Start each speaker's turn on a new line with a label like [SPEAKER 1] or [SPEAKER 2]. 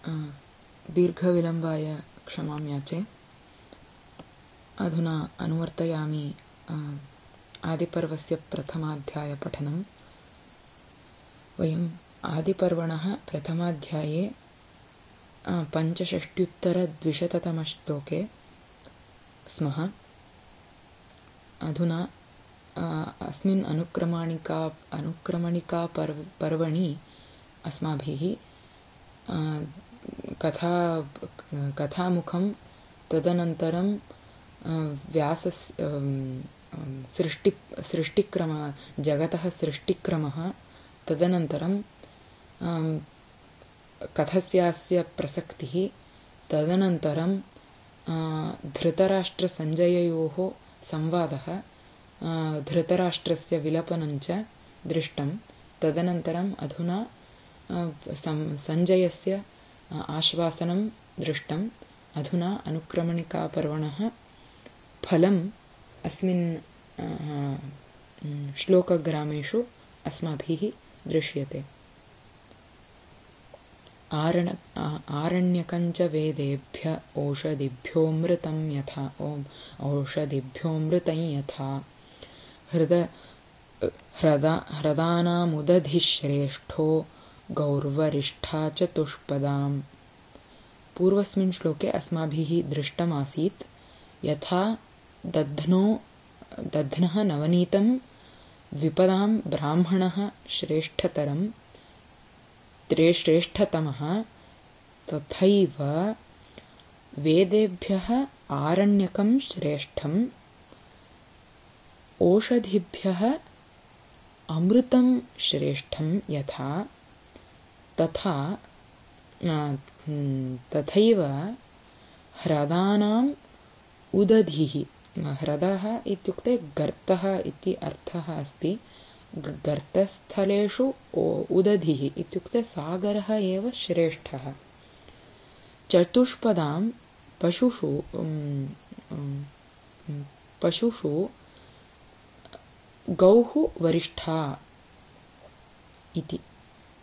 [SPEAKER 1] दीर्घविलम्बाय क्षमां याचे। अधुना अनुवर्तयामि आदिपर्वस्य प्रथमाध्यायपठनम्। वयम् आदिपर्वणः प्रथमाध्याये 65-तमः श्लोके स्मः। अधुना अस्मिन् अनुक्रमणिका पर्वणि अस्माभिः कथामुखं, तदनन्तरं सृष्टिक्रम जगतः सृष्टिक्रमः, तदनन्तरं कथस्यास्य प्रसक्तिः, तदनन्तरं धृतराष्ट्रसञ्जययोः संवादः, धृतराष्ट्रस्य विलपनञ्च दृष्टं। तदनन्तरम् अधुना सञ्जयस्य आश्वासनं दृष्टम्। अधुना अनुक्रमणिकापर्वणः फलम् अस्मिन् श्लोकग्रामेषु अस्माभिः दृश्यते। आरण्यकञ्च वेदेभ्य औषधिभ्योऽमृतं यथा औषधिभ्योऽमृतं यथा ह्रदानामुदधिश्रेष्ठो गौर्वरिष्ठा चतुष्पदाम्। पूर्वस्मिन् श्लोके अस्माभिः दृष्टमासीत् यथा दध्नः नवनीतं द्विपदां ब्राह्मणः श्रेष्ठतमः, तथैव वेदेभ्यः आरण्यकं श्रेष्ठम्, ओषधिभ्यः अमृतं श्रेष्ठं यथा, तथैव ह्रदानाम् उदधिः। ह्रदः इत्युक्ते गर्तः इति अर्थः अस्ति। गर्तस्थलेषु उदधिः इत्युक्ते सागरः एव श्रेष्ठः। चतुष्पदां पशुषु गौः वरिष्ठा इति।